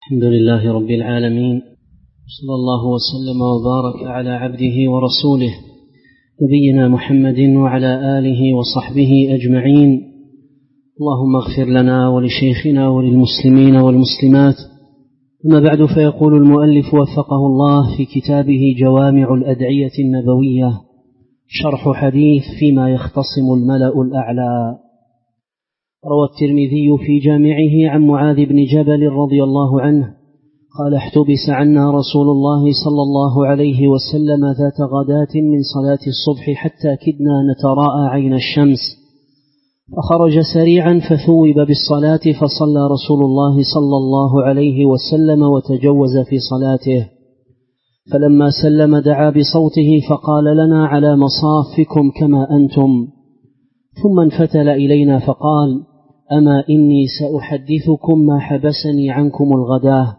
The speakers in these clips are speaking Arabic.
الحمد لله رب العالمين، صلى الله وسلم وبارك على عبده ورسوله نبينا محمد وعلى آله وصحبه أجمعين. اللهم اغفر لنا ولشيخنا وللمسلمين والمسلمات. أما بعد، فيقول المؤلف وفقه الله في كتابه جوامع الأدعية النبوية شرح حديث فيما يختصم الملأ الأعلى. روى الترمذي في جامعه عن معاذ بن جبل رضي الله عنه قال: احتبس عنا رسول الله صلى الله عليه وسلم ذات غداة من صلاة الصبح حتى كدنا نتراءى عين الشمس، فخرج سريعا فثوب بالصلاة، فصلى رسول الله صلى الله عليه وسلم وتجوز في صلاته، فلما سلم دعا بصوته فقال: لنا على مصافكم كما أنتم، ثم انفتل إلينا فقال: أما إني سأحدثكم ما حبسني عنكم الغداة،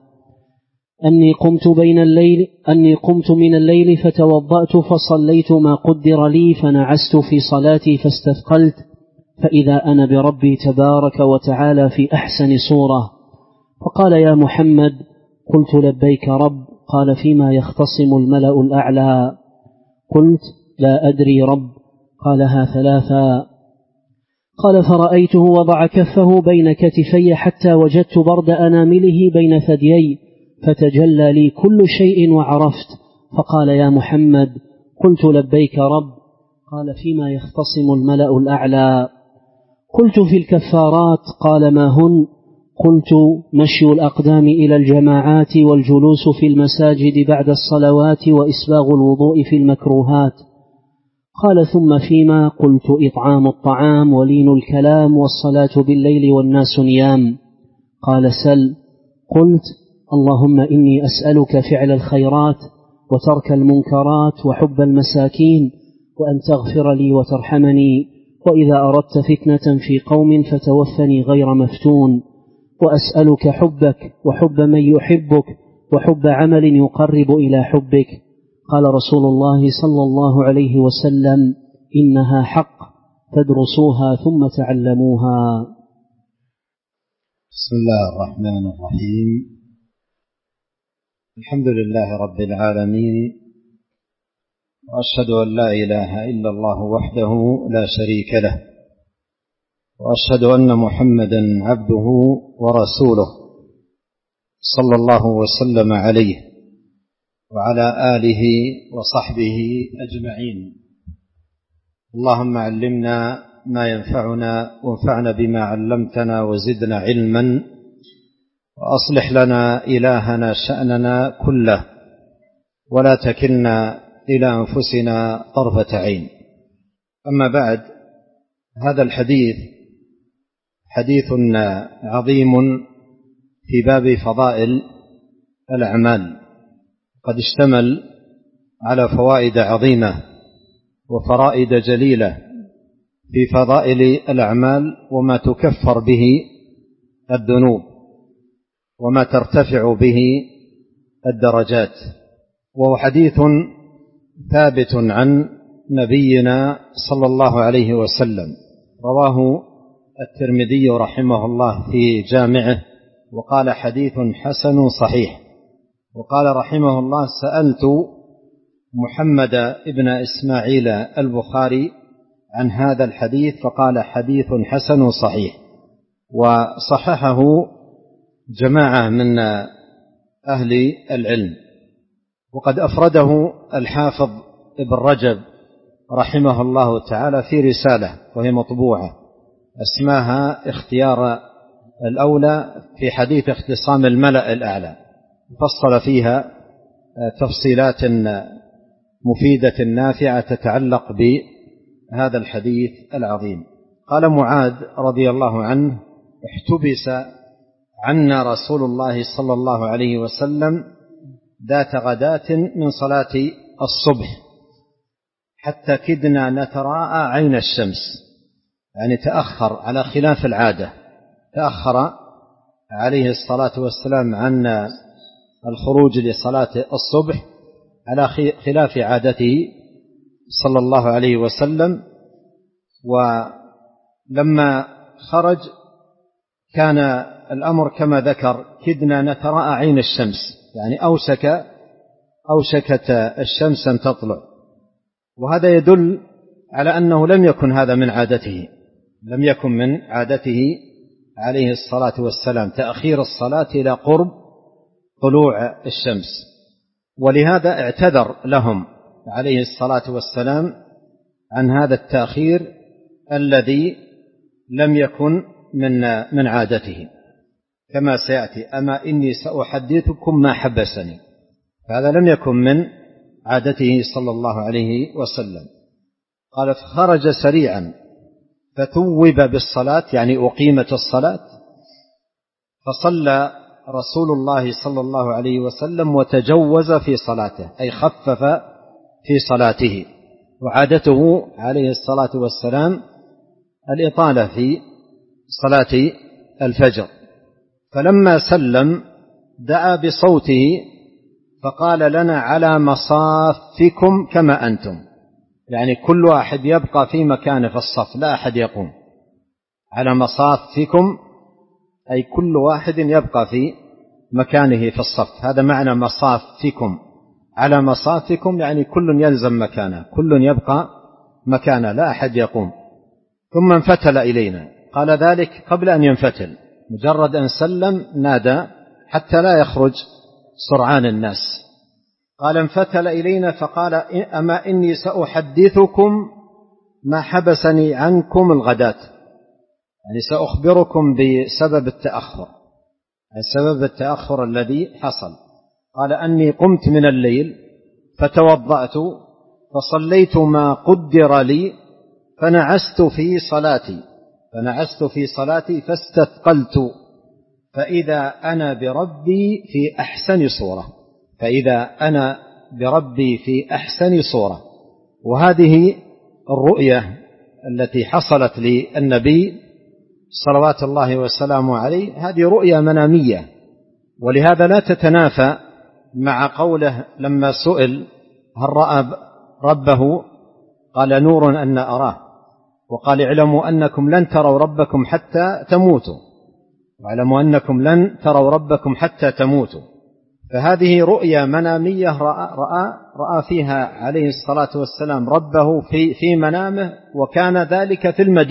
أني قمت من الليل فتوضأت فصليت ما قدر لي، فنعست في صلاتي فاستثقلت، فإذا أنا بربي تبارك وتعالى في أحسن صورة، فقال: يا محمد. قلت: لبيك رب. قال: فيما يختصم الملأ الأعلى. قلت: لا أدري رب. قالها ثلاثا. قال: فرأيته وضع كفه بين كتفي حتى وجدت برد أنامله بين ثديي، فتجلى لي كل شيء وعرفت. فقال: يا محمد. قلت: لبيك رب. قال: فيما يختصم الملأ الأعلى. قلت: في الكفارات. قال: ما هن؟ قلت: مشي الأقدام إلى الجماعات، والجلوس في المساجد بعد الصلوات، وإسباغ الوضوء في المكروهات. قال: ثم فيما؟ قلت: إطعام الطعام ولين الكلام والصلاة بالليل والناس نيام. قال: سل. قلت: اللهم إني أسألك فعل الخيرات وترك المنكرات وحب المساكين، وأن تغفر لي وترحمني، وإذا أردت فتنة في قوم فتوفني غير مفتون، وأسألك حبك وحب من يحبك وحب عمل يقرب إلى حبك. قال رسول الله صلى الله عليه وسلم: إنها حق، فادرسوها ثم تعلموها. بسم الله الرحمن الرحيم. الحمد لله رب العالمين، وأشهد أن لا إله إلا الله وحده لا شريك له، وأشهد أن محمدا عبده ورسوله صلى الله وسلم عليه وعلى آله وصحبه أجمعين. اللهم علمنا ما ينفعنا، وانفعنا بما علمتنا، وزدنا علما، وأصلح لنا إلهنا شأننا كله، ولا تكلنا إلى أنفسنا طرفة عين. أما بعد، هذا الحديث حديث عظيم في باب فضائل الأعمال، قد اشتمل على فوائد عظيمة وفرائد جليلة في فضائل الأعمال، وما تكفر به الذنوب، وما ترتفع به الدرجات. وهو حديث ثابت عن نبينا صلى الله عليه وسلم، رواه الترمذي رحمه الله في جامعه، وقال: حديث حسن صحيح. وقال رحمه الله: سألت محمد ابن إسماعيل البخاري عن هذا الحديث، فقال: حديث حسن صحيح. وصححه جماعة من أهل العلم، وقد أفرده الحافظ ابن رجب رحمه الله تعالى في رسالة وهي مطبوعة اسمها اختيار الأولى في حديث اختصام الملأ الأعلى، فصل فيها تفصيلات مفيدة نافعة تتعلق بهذا الحديث العظيم. قال معاذ رضي الله عنه: احتبس عنا رسول الله صلى الله عليه وسلم ذات غداة من صلاة الصبح حتى كدنا نتراءى عين الشمس، يعني تأخر على خلاف العادة، تأخر عليه الصلاة والسلام عن الخروج لصلاة الصبح على خلاف عادته صلى الله عليه وسلم. ولما خرج كان الأمر كما ذكر كدنا نتراءى عين الشمس، يعني أوشكت الشمس أن تطلع، وهذا يدل على أنه لم يكن هذا من عادته، لم يكن من عادته عليه الصلاة والسلام تأخير الصلاة إلى قرب طلوع الشمس، ولهذا اعتذر لهم عليه الصلاة والسلام عن هذا التأخير الذي لم يكن من عادته، كما سيأتي: أما إني سأحدثكم ما حبسني. هذا لم يكن من عادته صلى الله عليه وسلم. قال: فخرج سريعا فتوب بالصلاة، يعني أقيمت الصلاة، فصلى رسول الله صلى الله عليه وسلم وتجوز في صلاته، أي خفف في صلاته، وعادته عليه الصلاة والسلام الإطالة في صلاة الفجر. فلما سلم دعا بصوته فقال: لنا على مصافكم كما أنتم، يعني كل واحد يبقى في مكانه في الصف، لا أحد يقوم. على مصافكم أي كل واحد يبقى في مكانه في الصف، هذا معنى مصافكم. على مصافكم يعني كل يلزم مكانه، كل يبقى مكانه، لا أحد يقوم. ثم انفتل إلينا، قال ذلك قبل أن ينفتل، مجرد أن سلم نادى حتى لا يخرج سرعان الناس. قال: انفتل إلينا فقال: أما إني سأحدثكم ما حبسني عنكم الغداة، يعني سأخبركم بسبب التأخر، سبب التأخر الذي حصل. قال: أني قمت من الليل فتوضأت فصليت ما قدر لي فنعست في صلاتي فاستثقلت فإذا أنا بربي في أحسن صورة. وهذه الرؤية التي حصلت للنبي صلوات الله وسلامه عليه هذه رؤية منامية، ولهذا لا تتنافى مع قوله لما سئل: هل رأى ربه؟ قال: نور أن أراه. وقال: اعلموا أنكم لن تروا ربكم حتى تموتوا، فهذه رؤيا منامية رأى فيها عليه الصلاة والسلام ربه في منامه، وكان ذلك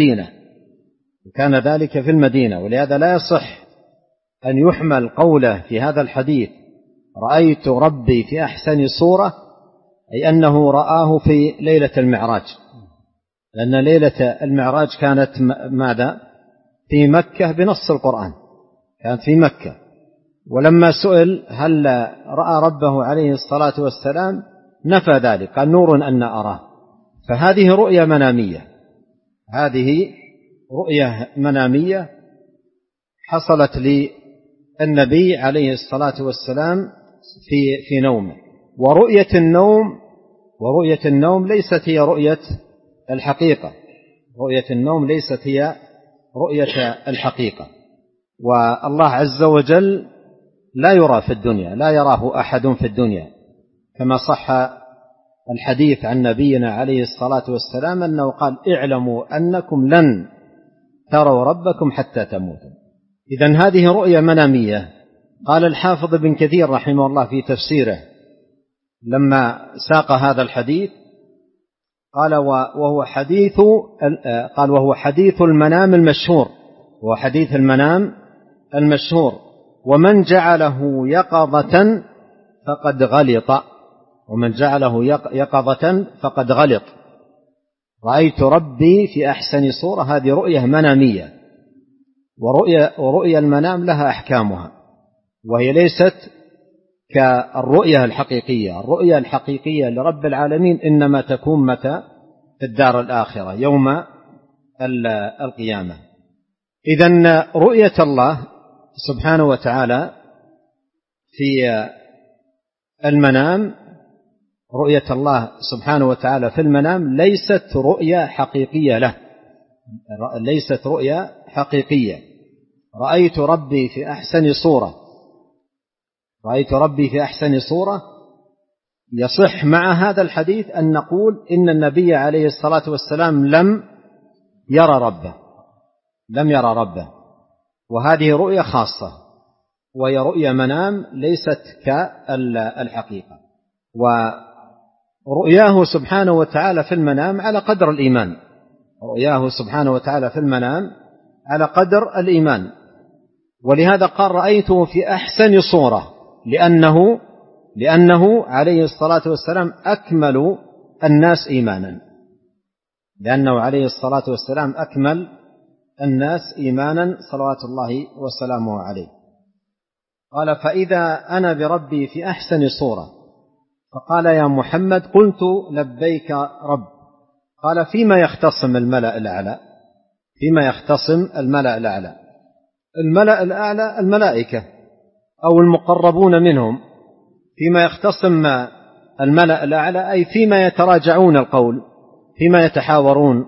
في المدينة. ولهذا لا يصح أن يحمل قوله في هذا الحديث: رأيت ربي في أحسن صورة، أي أنه رآه في ليلة المعراج، لأن ليلة المعراج كانت ماذا؟ في مكة بنص القرآن، كانت في مكة. ولما سئل هل رأى ربه عليه الصلاة والسلام نفى ذلك، قال: نور أن أراه. فهذه رؤية منامية حصلت للنبي عليه الصلاة والسلام في نومه. ورؤية النوم ليست هي رؤية الحقيقة. والله عز وجل لا يرى في الدنيا، لا يراه أحد في الدنيا، كما صح الحديث عن نبينا عليه الصلاة والسلام أنه قال: اعلموا أنكم لن تروا ربكم حتى تموتوا. إذن هذه رؤية منامية. قال الحافظ ابن كثير رحمه الله في تفسيره لما ساق هذا الحديث، قال: وهو حديث المنام المشهور، ومن جعله يقظة فقد غلط. رأيت ربي في أحسن صورة، هذه رؤية منامية، ورؤية المنام لها أحكامها، وهي ليست كالرؤية الحقيقية. الرؤية الحقيقية لرب العالمين إنما تكون متى؟ في الدار الآخرة، يوم القيامة. إذن رؤية الله سبحانه وتعالى في المنام، ليست رؤية حقيقية له، رأيت ربي في أحسن صورة. يصح مع هذا الحديث أن نقول إن النبي عليه الصلاة والسلام لم يرى ربه، وهذه رؤية خاصة، وهي رؤية منام ليست كالحقيقة. ورؤياه سبحانه وتعالى في المنام على قدر الإيمان، رؤياه سبحانه وتعالى في المنام على قدر الإيمان. ولهذا قال رأيته في أحسن صورة، لأنه عليه الصلاة والسلام أكمل الناس إيمانا، لأنه عليه الصلاة والسلام أكمل الناس إيمانا صلوات الله وسلامه عليه. قال فإذا أنا بربي في أحسن صورة، فقال يا محمد قلت لبيك رب. قال فيما يختصم الملأ الأعلى؟ فيما يختصم الملأ الأعلى؟ الملأ الأعلى الملائكة أو المقربون منهم. فيما يختصم الملأ الأعلى أي فيما يتراجعون القول، فيما يتحاورون.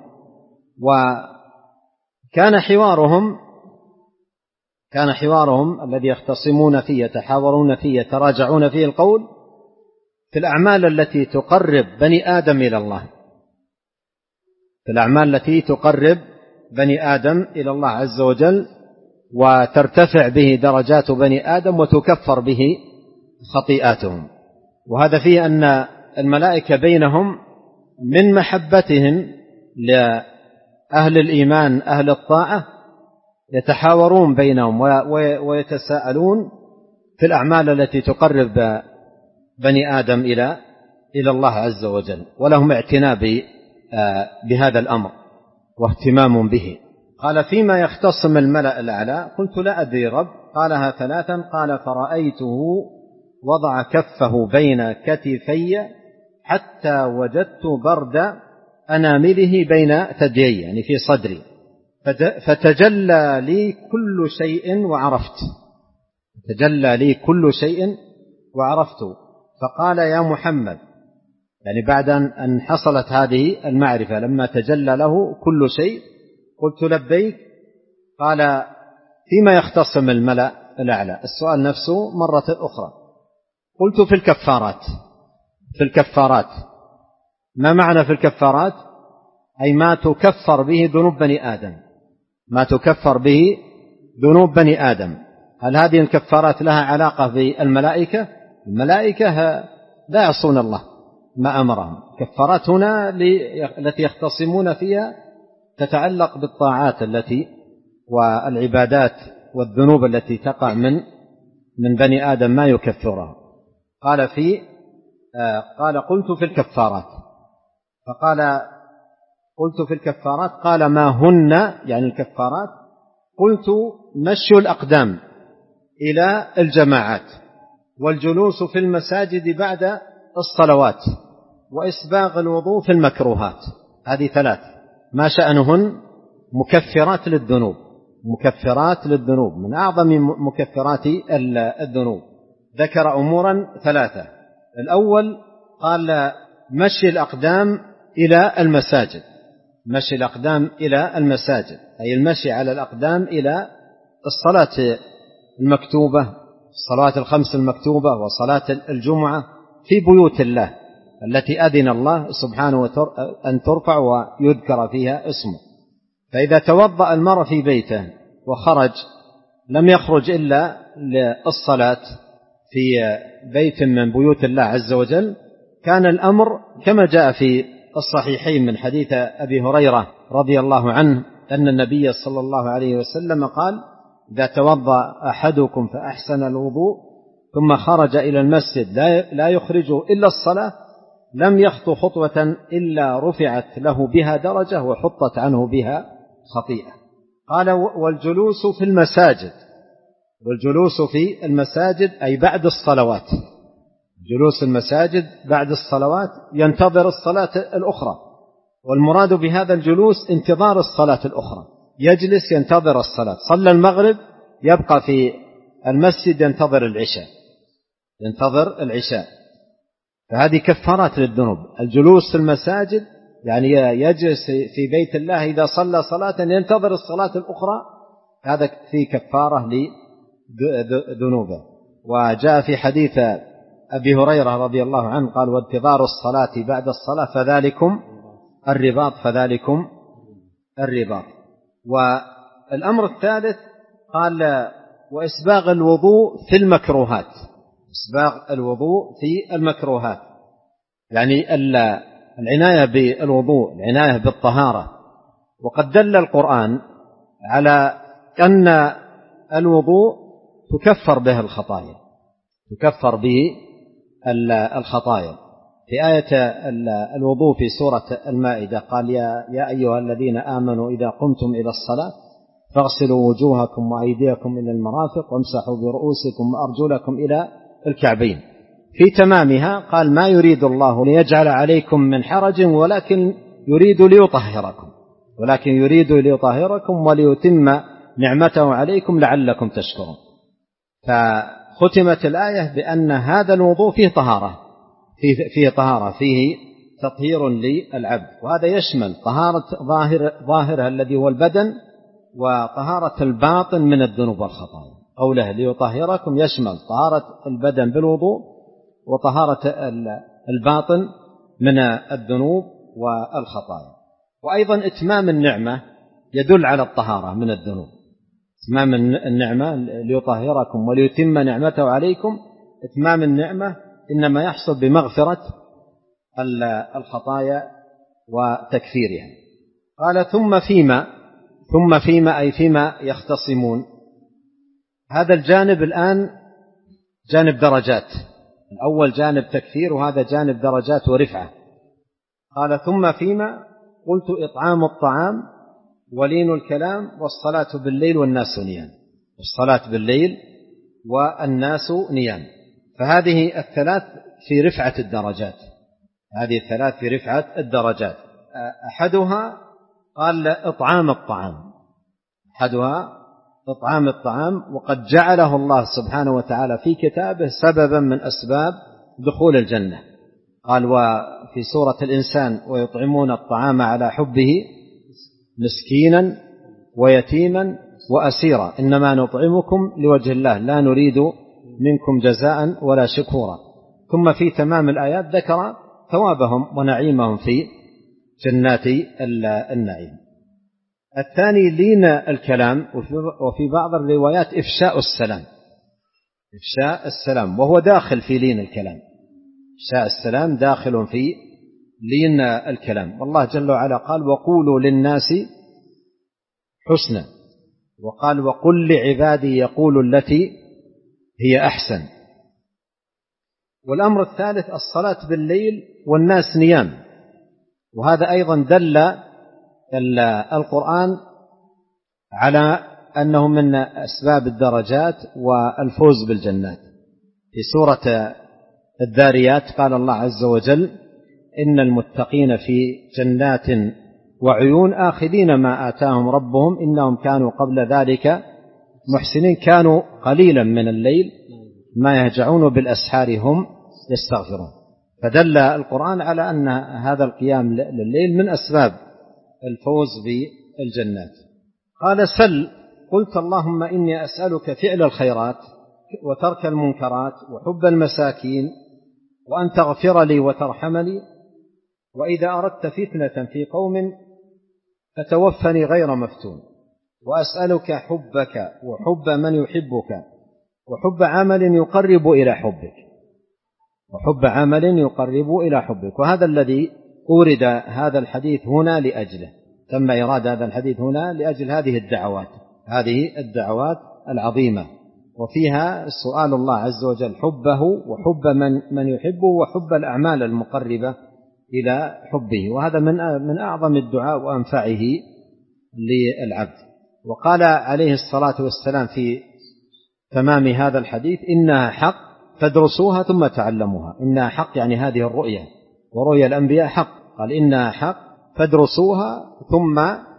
وكان حوارهم الذي يختصمون فيه، يتحاورون فيه، يتراجعون فيه القول في الأعمال التي تقرب بني آدم إلى الله، في الأعمال التي تقرب بني آدم إلى الله عز وجل، وترتفع به درجات بني آدم وتكفر به خطيئاتهم. وهذا فيه أن الملائكة بينهم من محبتهم لأهل الإيمان أهل الطاعة يتحاورون بينهم ويتساءلون في الأعمال التي تقرب بني آدم إلى الله عز وجل، ولهم اعتناء بهذا الأمر واهتمام به. قال فيما يختصم الملأ الأعلى؟ قلت لا أدري رب. قالها ثلاثا. قال فرأيته وضع كفه بين كتفي حتى وجدت برد أنامله بين ثديي، يعني في صدري، فتجلى لي كل شيء وعرفت، تجلى لي كل شيء وعرفت. فقال يا محمد، يعني بعد أن حصلت هذه المعرفة لما تجلى له كل شيء، قلت لبيك. قال فيما يختصم الملأ الأعلى؟ السؤال نفسه مرة أخرى. قلت في الكفارات. في الكفارات. ما معنى في الكفارات؟ أي ما تكفر به ذنوب بني آدم، ما تكفر به ذنوب بني آدم. هل هذه الكفارات لها علاقة بالملائكة؟ الملائكة لا يعصون الله ما أمرهم. كفارات هنا التي يختصمون فيها تتعلق بالطاعات التي والعبادات والذنوب التي تقع من بني آدم ما يكفرها. قال قلت في الكفارات. فقال قلت في الكفارات. قال ما هن يعني الكفارات؟ قلت مشي الأقدام إلى الجماعات، والجلوس في المساجد بعد الصلوات، وإسباغ الوضوء في المكروهات. هذه ثلاث، ما شأنهن؟ مكفرات للذنوب، مكفرات للذنوب، من أعظم مكفرات الذنوب. ذكر أمورا ثلاثة. الأول قال مشي الأقدام إلى المساجد، مشي الأقدام إلى المساجد أي المشي على الأقدام إلى الصلاة المكتوبة، الصلاة الخمس المكتوبة، وصلاة الجمعة في بيوت الله التي أذن الله سبحانه أن ترفع ويذكر فيها اسمه. فإذا توضأ المرء في بيته وخرج لم يخرج إلا للصلاة في بيت من بيوت الله عز وجل، كان الأمر كما جاء في الصحيحين من حديث أبي هريرة رضي الله عنه أن النبي صلى الله عليه وسلم قال: إذا توضأ أحدكم فأحسن الوضوء ثم خرج إلى المسجد لا يخرج إلا الصلاة، لم يخطو خطوة إلا رفعت له بها درجة وحطت عنه بها خطيئة. قال: والجلوس في المساجد، والجلوس في المساجد أي بعد الصلوات، جلوس المساجد بعد الصلوات ينتظر الصلاة الأخرى، والمراد بهذا الجلوس انتظار الصلاة الأخرى، يجلس ينتظر الصلاة، صلى المغرب يبقى في المسجد ينتظر العشاء، ينتظر العشاء. فهذه كفارات للذنوب. الجلوس في المساجد يعني يجلس في بيت الله إذا صلى صلاة ينتظر الصلاة الأخرى، هذا في كفارة لذنوبه. وجاء في حديث أبي هريرة رضي الله عنه قال: وانتظار الصلاة بعد الصلاة فذلكم الرباط، فذلكم الرباط. والأمر الثالث قال وإسباغ الوضوء في المكروهات، إسباغ الوضوء في المكروهات، يعني العناية بالوضوء، العناية بالطهارة. وقد دل القرآن على أن الوضوء تكفر به الخطايا، تكفر به الخطايا. في آية الوضوء في سورة المائدة قال يا أيها الذين آمنوا إذا قمتم إلى الصلاة فاغسلوا وجوهكم وأيديكم إلى المرافق وامسحوا برؤوسكم وأرجلكم إلى الكعبين. في تمامها قال ما يريد الله ليجعل عليكم من حرج ولكن يريد ليطهركم وليتم نعمته عليكم لعلكم تشكرون. فختمت الآية بأن هذا الوضوء فيه طهارة، فيه تطهير للعبد، وهذا يشمل طهارة ظاهرها الذي هو البدن وطهارة الباطن من الذنوب والخطايا. قوله ليطهركم يشمل طهارة البدن بالوضوء وطهارة الباطن من الذنوب والخطايا. وأيضا إتمام النعمة يدل على الطهارة من الذنوب. إتمام النعمة ليطهركم وليتم نعمته عليكم، إتمام النعمة إنما يحصل بمغفرة الخطايا وتكفيرها. قال ثم فيما أي فيما يختصمون. هذا الجانب الآن جانب درجات، الأول جانب تكفير وهذا جانب درجات ورفعة. قال ثم فيما قلت إطعام الطعام ولين الكلام والصلاة بالليل والناس نيام، الصلاة بالليل والناس نيام. فهذه الثلاث في رفعة الدرجات، هذه الثلاث في رفعة الدرجات. أحدها قال إطعام الطعام، أحدها إطعام الطعام، وقد جعله الله سبحانه وتعالى في كتابه سببا من أسباب دخول الجنة. قال وفي سورة الإنسان ويطعمون الطعام على حبه مسكينا ويتيما وأسيرا إنما نطعمكم لوجه الله لا نريد منكم جزاء ولا شكورا. ثم في تمام الآيات ذكر ثوابهم ونعيمهم في جنات النعيم. الثاني لين الكلام، وفي بعض الروايات إفشاء السلام، وهو داخل في لين الكلام. إفشاء السلام داخل في لين الكلام. والله جل وعلا قال وقولوا للناس حسنا، وقال وقل لعبادي يقولوا التي هي أحسن. والأمر الثالث الصلاة بالليل والناس نيام، وهذا أيضا دل القرآن على أنه من أسباب الدرجات والفوز بالجنات. في سورة الذاريات قال الله عز وجل إن المتقين في جنات وعيون آخذين ما آتاهم ربهم إنهم كانوا قبل ذلك محسنين كانوا قليلا من الليل ما يهجعون بالأسحار هم يستغفرون. فدل القرآن على أن هذا القيام لليل من أسباب الفوز بالجنات. قال سل قلت اللهم إني أسألك فعل الخيرات وترك المنكرات وحب المساكين وأن تغفر لي وترحمني، وإذا أردت فتنة في قوم فتوفني غير مفتون، وأسألك حبك وحب من يحبك وحب عمل يقرب إلى حبك وهذا الذي أورد هذا الحديث هنا لأجله، تم إيراد هذا الحديث هنا لأجل هذه الدعوات العظيمة، وفيها سؤال الله عز وجل حبه وحب من يحبه وحب الأعمال المقربة إلى حبه، وهذا من أعظم الدعاء وأنفعه للعبد. وقال عليه الصلاة والسلام في تمام هذا الحديث إنها حق فادرسوها ثم تعلموها. إنها حق يعني هذه الرؤية، ورؤيا الأنبياء حق. قال إنها حق فادرسوها ثم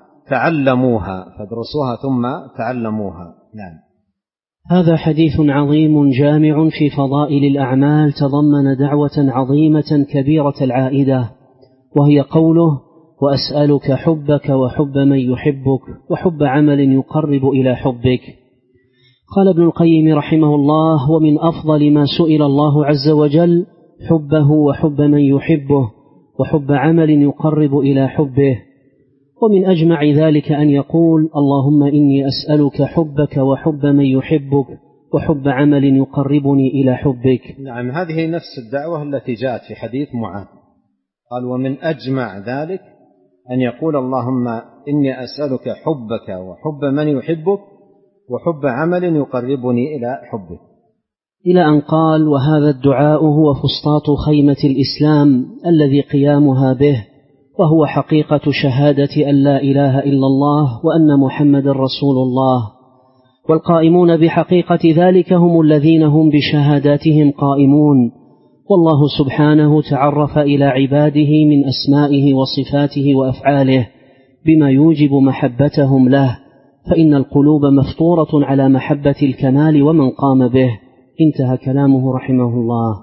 تعلموها. نعم. هذا حديث عظيم جامع في فضائل الأعمال، تضمن دعوة عظيمة كبيرة العائدة، وهي قوله وأسألك حبك وحب من يحبك وحب عمل يقرب إلى حبك. قال ابن القيم رحمه الله ومن أفضل ما سئل الله عز وجل حبه وحب من يحبه وحب عمل يقرب إلى حبه. ومن أجمع ذلك أن يقول: اللهم إني أسألك حبك وحب من يحبك وحب عمل يقربني إلى حبك. نعم، هذه نفس الدعوة التي جاءت في حديث معاذ، قال: ومن أجمع ذلك أن يقول: اللهم إني أسألك حبك وحب من يحبك وحب عمل يقربني إلى حبك، إلى أن قال: وهذا الدعاء هو فسطاط خيمة الإسلام الذي قيامها به، وهو حقيقة شهادة أن لا إله إلا الله وأن محمد رسول الله، والقائمون بحقيقة ذلك هم الذين هم بشهاداتهم قائمون. والله سبحانه تعرف إلى عباده من أسمائه وصفاته وأفعاله بما يوجب محبتهم له، فإن القلوب مفطورة على محبة الكمال ومن قام به. انتهى كلامه رحمه الله.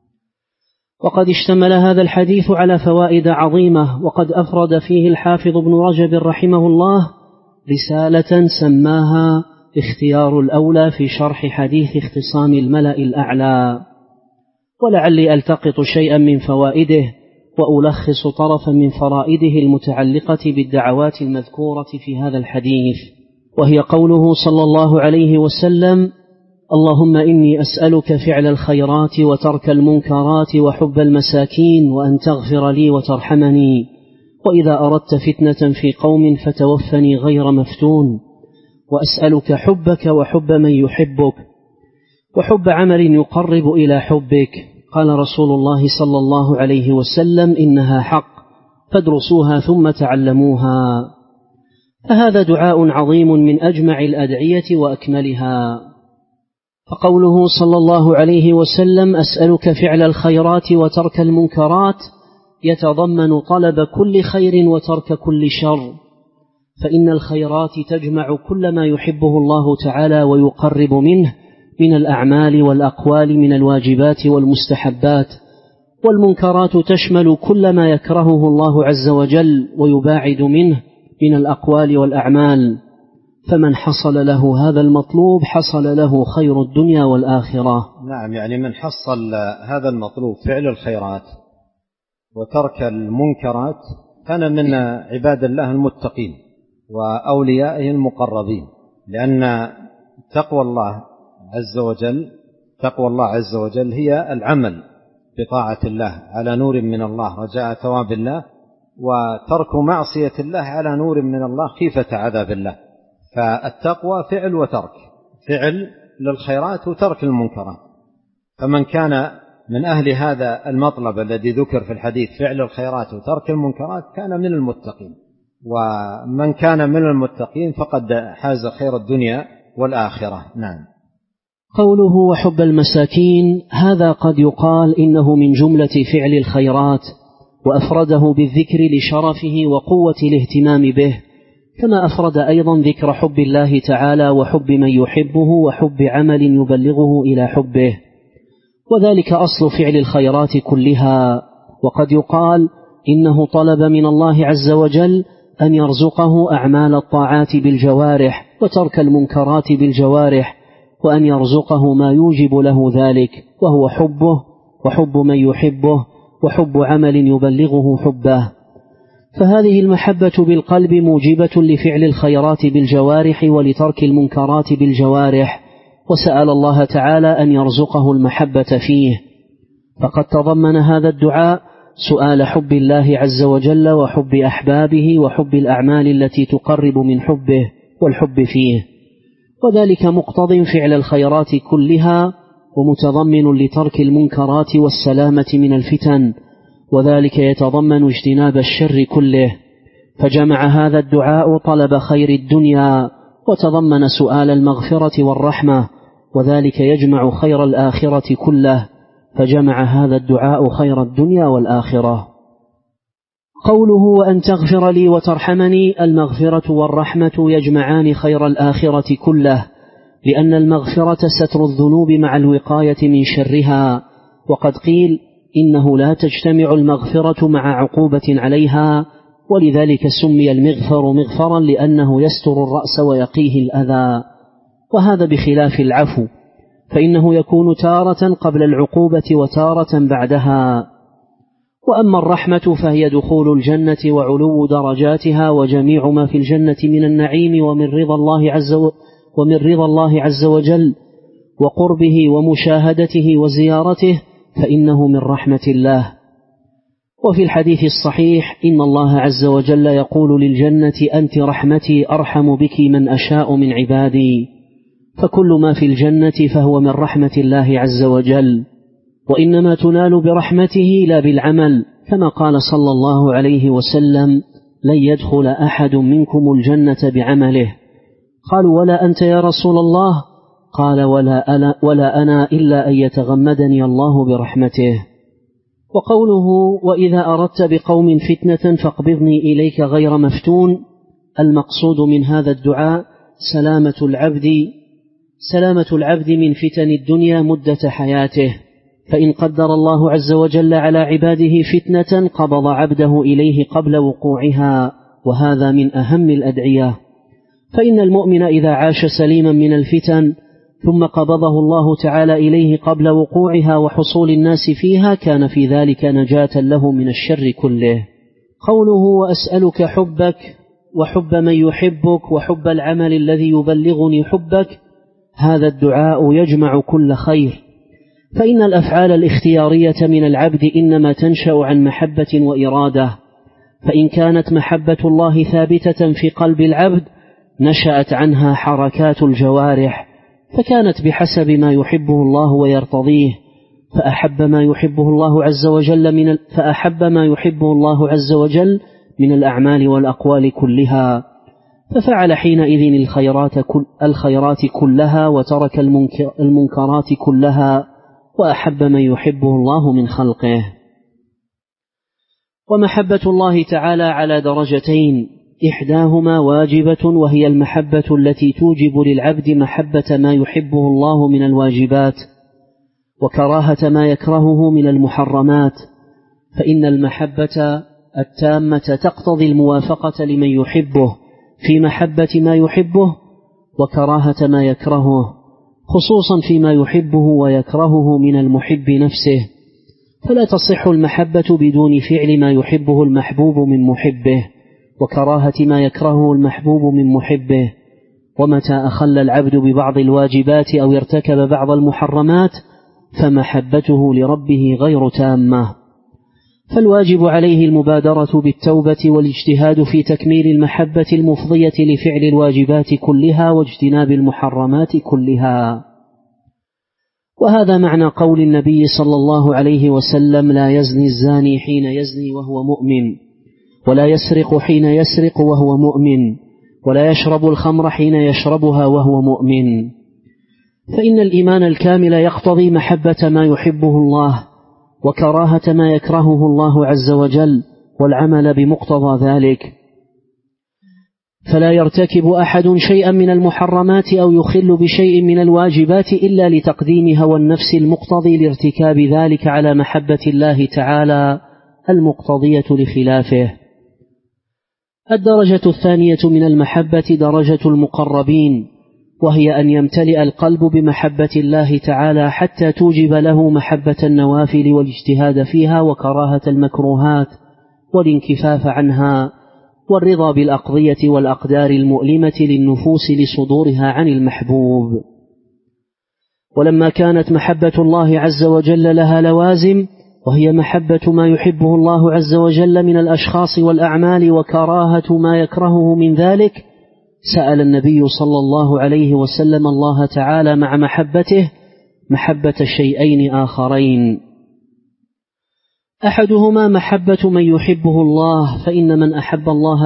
وقد اشتمل هذا الحديث على فوائد عظيمة، وقد أفرد فيه الحافظ ابن رجب رحمه الله رسالة سماها اختيار الأولى في شرح حديث اختصام الملأ الأعلى، ولعلي ألتقط شيئا من فوائده وألخص طرفا من فرائده المتعلقة بالدعوات المذكورة في هذا الحديث، وهي قوله صلى الله عليه وسلم: اللهم إني أسألك فعل الخيرات وترك المنكرات وحب المساكين وأن تغفر لي وترحمني، وإذا أردت فتنة في قوم فتوفني غير مفتون، وأسألك حبك وحب من يحبك وحب عمل يقرب إلى حبك. قال رسول الله صلى الله عليه وسلم: إنها حق فادرسوها ثم تعلموها. فهذا دعاء عظيم من أجمع الأدعية وأكملها. فقوله صلى الله عليه وسلم: أسألك فعل الخيرات وترك المنكرات يتضمن طلب كل خير وترك كل شر، فإن الخيرات تجمع كل ما يحبه الله تعالى ويقرب منه من الأعمال والأقوال من الواجبات والمستحبات، والمنكرات تشمل كل ما يكرهه الله عز وجل ويباعد منه من الأقوال والأعمال. فمن حصل له هذا المطلوب حصل له خير الدنيا والآخرة. نعم، يعني من حصل هذا المطلوب فعل الخيرات وترك المنكرات كان من عباد الله المتقين وأوليائه المقربين، لأن تقوى الله عز وجل هي العمل بطاعة الله على نور من الله رجاء ثواب الله، وترك معصية الله على نور من الله خيفة عذاب الله. فالتقوى فعل وترك، فعل للخيرات وترك المنكرات. فمن كان من أهل هذا المطلب الذي ذكر في الحديث فعل الخيرات وترك المنكرات كان من المتقين، ومن كان من المتقين فقد حاز خير الدنيا والآخرة. نعم. قوله وحب المساكين هذا قد يقال إنه من جملة فعل الخيرات، وأفرده بالذكر لشرفه وقوة الاهتمام به، كما أفرد أيضا ذكر حب الله تعالى وحب من يحبه وحب عمل يبلغه إلى حبه، وذلك أصل فعل الخيرات كلها. وقد يقال إنه طلب من الله عز وجل أن يرزقه أعمال الطاعات بالجوارح وترك المنكرات بالجوارح، وأن يرزقه ما يوجب له ذلك، وهو حبه وحب من يحبه وحب عمل يبلغه حبه. فهذه المحبة بالقلب موجبة لفعل الخيرات بالجوارح ولترك المنكرات بالجوارح، وسأل الله تعالى أن يرزقه المحبة فيه. فقد تضمن هذا الدعاء سؤال حب الله عز وجل وحب أحبابه وحب الأعمال التي تقرب من حبه والحب فيه، وذلك مقتض فعل الخيرات كلها ومتضمن لترك المنكرات والسلامة من الفتن، وذلك يتضمن اجتناب الشر كله. فجمع هذا الدعاء طلب خير الدنيا وتضمن سؤال المغفرة والرحمة، وذلك يجمع خير الآخرة كله، فجمع هذا الدعاء خير الدنيا والآخرة. قوله وأن تغفر لي وترحمني، المغفرة والرحمة يجمعان خير الآخرة كله، لأن المغفرة ستر الذنوب مع الوقاية من شرها، وقد قيل إنه لا تجتمع المغفرة مع عقوبة عليها، ولذلك سمي المغفر مغفرا لأنه يستر الرأس ويقيه الأذى، وهذا بخلاف العفو، فإنه يكون تارة قبل العقوبة وتارة بعدها. وأما الرحمة فهي دخول الجنة وعلو درجاتها وجميع ما في الجنة من النعيم ومن رضا الله عز وجل وقربه ومشاهدته وزيارته، فإنه من رحمة الله. وفي الحديث الصحيح إن الله عز وجل يقول للجنة: أنت رحمتي أرحم بك من أشاء من عبادي. فكل ما في الجنة فهو من رحمة الله عز وجل، وإنما تنال برحمته لا بالعمل، كما قال صلى الله عليه وسلم: لن يدخل أحد منكم الجنة بعمله. قالوا: ولا أنت يا رسول الله؟ قال: ولا أنا إلا أن يتغمدني الله برحمته. وقوله: وإذا أردت بقوم فتنة فاقبضني إليك غير مفتون، المقصود من هذا الدعاء سلامة العبد من فتن الدنيا مدة حياته، فإن قدر الله عز وجل على عباده فتنة قبض عبده إليه قبل وقوعها، وهذا من أهم الأدعية. فإن المؤمن إذا عاش سليما من الفتن ثم قبضه الله تعالى إليه قبل وقوعها وحصول الناس فيها، كان في ذلك نجاة له من الشر كله. قوله: وأسألك حبك وحب من يحبك وحب العمل الذي يبلغني حبك، هذا الدعاء يجمع كل خير، فإن الأفعال الاختيارية من العبد إنما تنشأ عن محبة وإرادة، فإن كانت محبة الله ثابتة في قلب العبد نشأت عنها حركات الجوارح، فكانت بحسب ما يحبه الله ويرتضيه، فأحب ما يحبه الله عز وجل من الأعمال والأقوال كلها، ففعل حينئذ الخيرات كلها وترك المنكرات كلها، وأحب من يحبه الله من خلقه. ومحبة الله تعالى على درجتين، إحداهما واجبة وهي المحبة التي توجب للعبد محبة ما يحبه الله من الواجبات وكراهة ما يكرهه من المحرمات، فإن المحبة التامة تقتضي الموافقة لمن يحبه في محبة ما يحبه وكراهة ما يكرهه، خصوصا فيما يحبه ويكرهه من المحب نفسه، فلا تصح المحبة بدون فعل ما يحبه المحبوب من محبه وكراهة ما يكرهه المحبوب من محبه. ومتى أخل العبد ببعض الواجبات أو ارتكب بعض المحرمات فمحبته لربه غير تامة، فالواجب عليه المبادرة بالتوبة والاجتهاد في تكميل المحبة المفضية لفعل الواجبات كلها واجتناب المحرمات كلها. وهذا معنى قول النبي صلى الله عليه وسلم: لا يزني الزاني حين يزني وهو مؤمن، ولا يسرق حين يسرق وهو مؤمن، ولا يشرب الخمر حين يشربها وهو مؤمن. فإن الإيمان الكامل يقتضي محبة ما يحبه الله وكراهة ما يكرهه الله عز وجل والعمل بمقتضى ذلك، فلا يرتكب أحد شيئا من المحرمات أو يخل بشيء من الواجبات إلا لتقديم هوى النفس المقتضي لارتكاب ذلك على محبة الله تعالى المقتضية لخلافه. الدرجة الثانية من المحبة درجة المقربين، وهي أن يمتلئ القلب بمحبة الله تعالى حتى توجب له محبة النوافل والاجتهاد فيها وكراهة المكروهات والانكفاف عنها والرضا بالأقضية والأقدار المؤلمة للنفوس لصدورها عن المحبوب. ولما كانت محبة الله عز وجل لها لوازم، وهي محبة ما يحبه الله عز وجل من الأشخاص والأعمال وكراهة ما يكرهه من ذلك، سأل النبي صلى الله عليه وسلم الله تعالى مع محبته محبة شيئين آخرين: أحدهما محبة من يحبه الله، فإن من أحب الله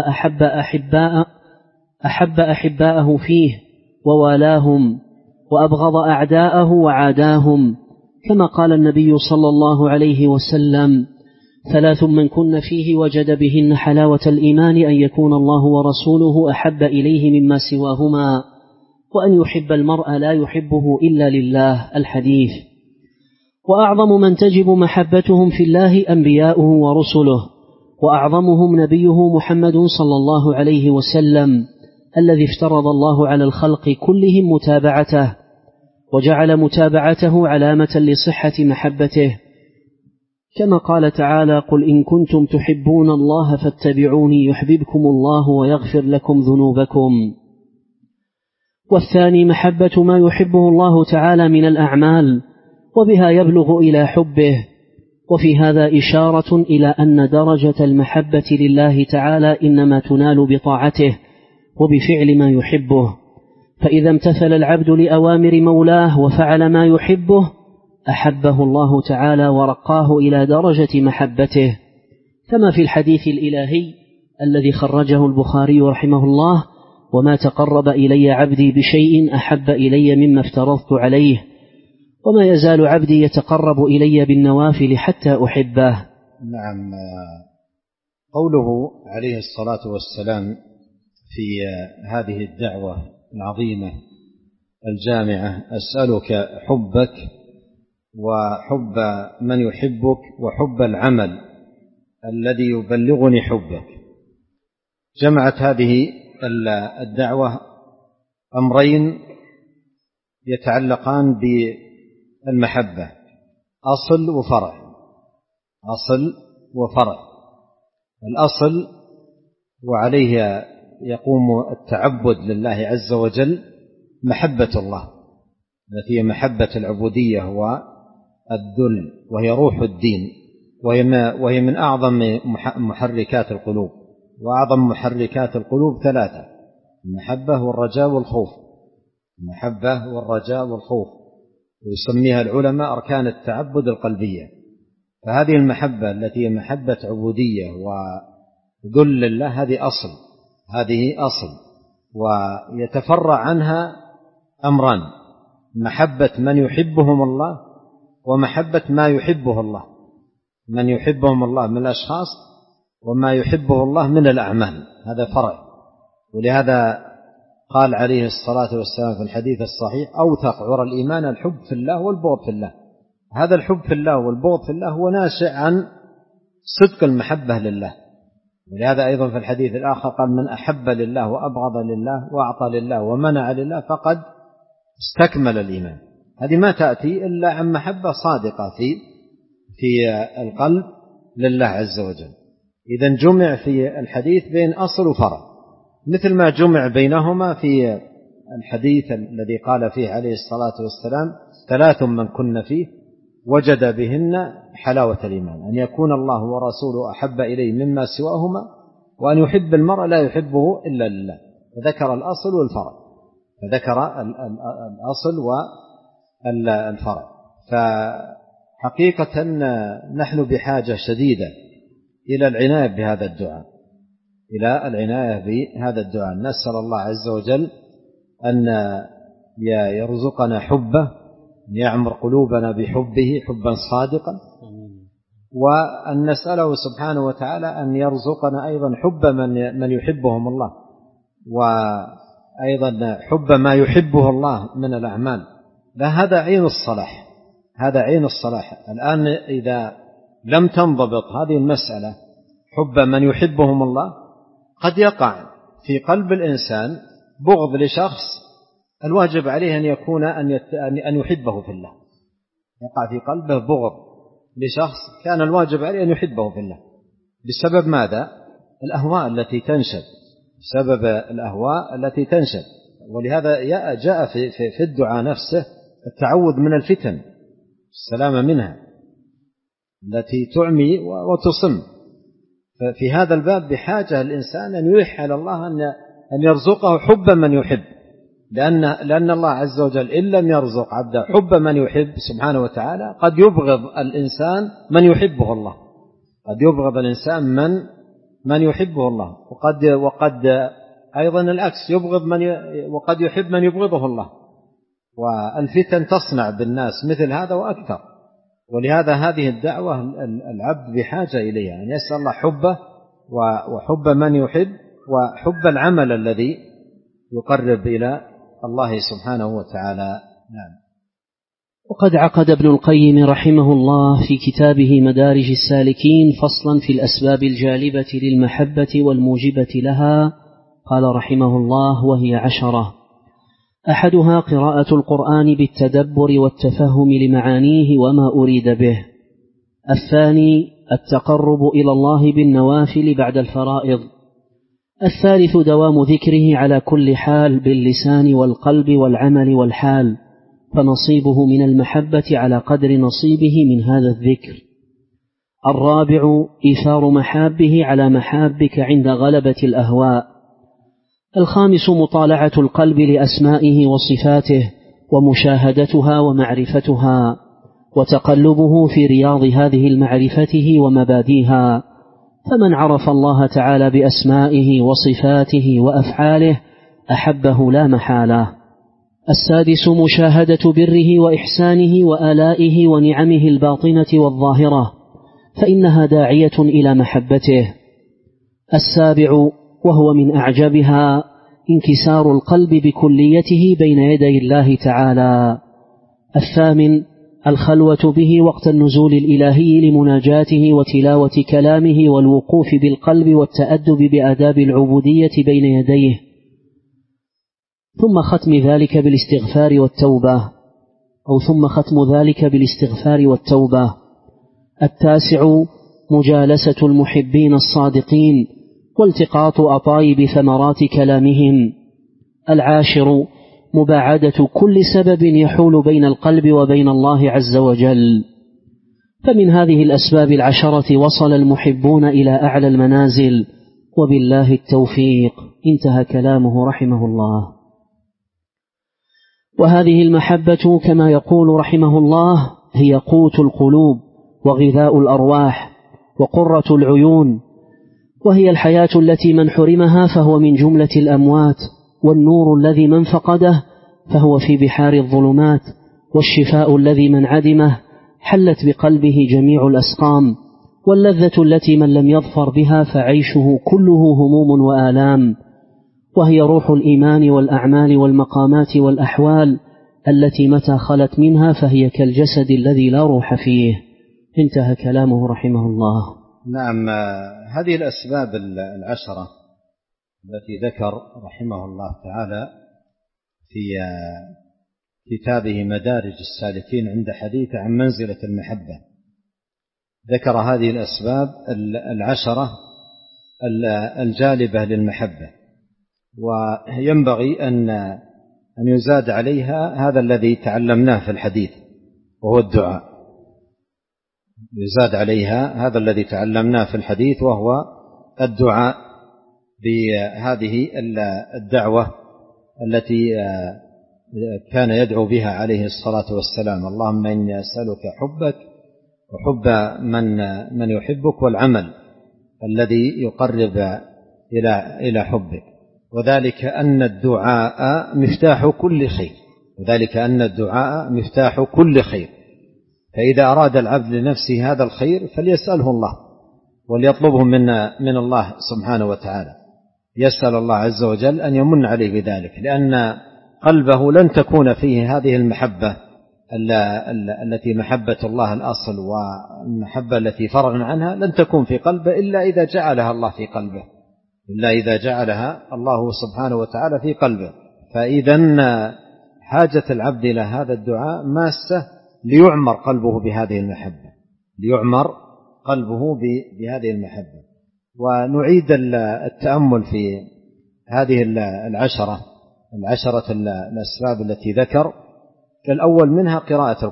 أحب أحباءه فيه ووالاهم، وأبغض أعداءه وعاداهم، كما قال النبي صلى الله عليه وسلم: ثلاث من كن فيه وجد بهن حلاوة الإيمان: أن يكون الله ورسوله أحب إليه مما سواهما، وأن يحب المرء لا يحبه إلا لله. الحديث. وأعظم من تجب محبتهم في الله أنبياؤه ورسله، وأعظمهم نبيه محمد صلى الله عليه وسلم الذي افترض الله على الخلق كلهم متابعته، وجعل متابعته علامة لصحة محبته، كما قال تعالى: قل إن كنتم تحبون الله فاتبعوني يحببكم الله ويغفر لكم ذنوبكم. والثاني محبة ما يحبه الله تعالى من الأعمال، وبها يبلغ إلى حبه. وفي هذا إشارة إلى أن درجة المحبة لله تعالى إنما تنال بطاعته وبفعل ما يحبه، فإذا امتثل العبد لأوامر مولاه وفعل ما يحبه أحبه الله تعالى ورقاه إلى درجة محبته، كما في الحديث الإلهي الذي خرجه البخاري رحمه الله: وما تقرب إلي عبدي بشيء أحب إلي مما افترضت عليه، وما يزال عبدي يتقرب إلي بالنوافل حتى أحبه. نعم. قوله عليه الصلاة والسلام في هذه الدعوة العظيمة الجامعة: أسألك حبك وحب من يحبك وحب العمل الذي يبلغني حبك، جمعت هذه الدعوة أمرين يتعلقان بالمحبة: أصل وفرع. أصل وفرع. الأصل وعليه يقوم التعبد لله عز وجل محبة الله التي هي محبة العبودية والذل، وهي روح الدين، وهي من أعظم محركات القلوب. وأعظم محركات القلوب ثلاثة: المحبة والرجاء والخوف. المحبة والرجاء والخوف، ويسميها العلماء أركان التعبد القلبية. فهذه المحبة التي هي محبة عبودية وذل الله هذه أصل، ويتفرع عنها أمران: محبة من يحبهم الله ومحبة ما يحبه الله. من يحبهم الله من الأشخاص وما يحبه الله من الأعمال، هذا فرع. ولهذا قال عليه الصلاة والسلام في الحديث الصحيح: أوثق عرى الإيمان الحب في الله والبغض في الله. هذا الحب في الله والبغض في الله هو ناشئ عن صدق المحبة لله. ولهذا أيضا في الحديث الآخر قال: من أحب لله وأبغض لله وأعطى لله ومنع لله فقد استكمل الإيمان. هذه ما تأتي إلا عن محبة صادقة في القلب لله عز وجل. إذن جمع في الحديث بين أصل وفرع، مثل ما جمع بينهما في الحديث الذي قال فيه عليه الصلاة والسلام: 3 من كن فيه وجد بهن حلاوة الإيمان: أن يكون الله ورسوله أحب إليه مما سواهما، وأن يحب المرء لا يحبه إلا لله. فذكر الأصل والفرع، فذكر الأصل والفرع. فحقيقة نحن بحاجة شديدة إلى العناية بهذا الدعاء، نسأل الله عز وجل أن يرزقنا حبه، يعمر قلوبنا بحبه حبا صادقا، وأن نسأله سبحانه وتعالى أن يرزقنا أيضا حب من يحبهم الله، وأيضا حب ما يحبه الله من الأعمال. هذا عين الصلاح. الآن إذا لم تنضبط هذه المسألة حب من يحبهم الله، قد يقع في قلب الإنسان بغض لشخص الواجب عليه أن يكون أن يحبه في الله. يقع في قلبه بغض لشخص كان الواجب عليه أن يحبه في الله، بسبب ماذا؟ الأهواء التي تنشب. ولهذا جاء في الدعاء نفسه التعوذ من الفتن، السلامة منها التي تعمي وتصم. ففي هذا الباب بحاجة الإنسان أن يلح على الله أن يرزقه حب من يحب، لأن الله عز وجل إن لم يرزق عبده حب من يحب سبحانه وتعالى قد يبغض الإنسان من يحبه الله، قد يبغض الإنسان من يحبه الله، وقد أيضا العكس، وقد يحب من يبغضه الله. والفتن تصنع بالناس مثل هذا وأكثر. ولهذا هذه الدعوة العبد بحاجة إليها، أن يسأل الله حبه وحب من يحب وحب العمل الذي يقرب إلى الله سبحانه وتعالى. نعم. وقد عقد ابن القيم رحمه الله في كتابه مدارج السالكين فصلا في الأسباب الجالبة للمحبة والموجبة لها، قال رحمه الله: وهي 10: أحدها قراءة القرآن بالتدبر والتفهم لمعانيه وما أريد به، الثاني التقرب إلى الله بالنوافل بعد الفرائض. الثالث دوام ذكره على كل حال باللسان والقلب والعمل والحال، فنصيبه من المحبة على قدر نصيبه من هذا الذكر. الرابع إيثار محابه على محابك عند غلبة الأهواء. الخامس مطالعة القلب لأسمائه وصفاته ومشاهدتها ومعرفتها، وتقلبه في رياض هذه المعرفته ومباديها. فمن عرف الله تعالى بأسمائه وصفاته وأفعاله أحبه لا محالة. السادس مشاهدة بره وإحسانه وآلائه ونعمه الباطنة والظاهرة، فإنها داعية إلى محبته. السابع وهو من أعجبها انكسار القلب بكليته بين يدي الله تعالى. الثامن الخلوة به وقت النزول الإلهي لمناجاته وتلاوة كلامه والوقوف بالقلب والتأدب بآداب العبودية بين يديه، ثم ختم ذلك بالاستغفار والتوبة. التاسع مجالسة المحبين الصادقين والتقاط أطايب ثمرات كلامهم. العاشر مباعدة كل سبب يحول بين القلب وبين الله عز وجل. فمن هذه الأسباب العشرة وصل المحبون إلى أعلى المنازل، وبالله التوفيق. انتهى كلامه رحمه الله. وهذه المحبة كما يقول رحمه الله هي قوت القلوب وغذاء الأرواح وقرة العيون، وهي الحياة التي من حرمها فهو من جملة الأموات، والنور الذي من فقده فهو في بحار الظلمات، والشفاء الذي من عدمه حلت بقلبه جميع الأسقام، واللذة التي من لم يظفر بها فعيشه كله هموم وآلام، وهي روح الإيمان والأعمال والمقامات والأحوال التي متى خلت منها فهي كالجسد الذي لا روح فيه. انتهى كلامه رحمه الله. نعم، هذه الأسباب العشرة التي ذكر رحمه الله تعالى في كتابه مدارج السالكين عند حديث عن منزلة المحبة، ذكر هذه الأسباب العشرة الجالبة للمحبة، وينبغي أن يزاد عليها هذا الذي تعلمناه في الحديث وهو الدعاء. يزاد عليها هذا الذي تعلمناه في الحديث وهو الدعاء بهذه الدعوة التي كان يدعو بها عليه الصلاة والسلام: اللهم إني أسألك حبك وحب من يحبك والعمل الذي يقرب إلى حبك، وذلك أن الدعاء مفتاح كل خير. فإذا أراد العبد لنفسه هذا الخير فليسأله الله وليطلبه من الله سبحانه وتعالى، يسأل الله عز وجل أن يمن عليه بذلك، لأن قلبه لن تكون فيه هذه المحبة التي محبة الله الأصل، والمحبة التي فرغنا عنها لن تكون في قلبه إلا إذا جعلها الله سبحانه وتعالى في قلبه. فإذا حاجة العبد إلى هذا الدعاء ماسة ليعمر قلبه بهذه المحبة. ونعيد التأمل في هذه العشرة الأسباب التي ذكر. الأول منها قراءة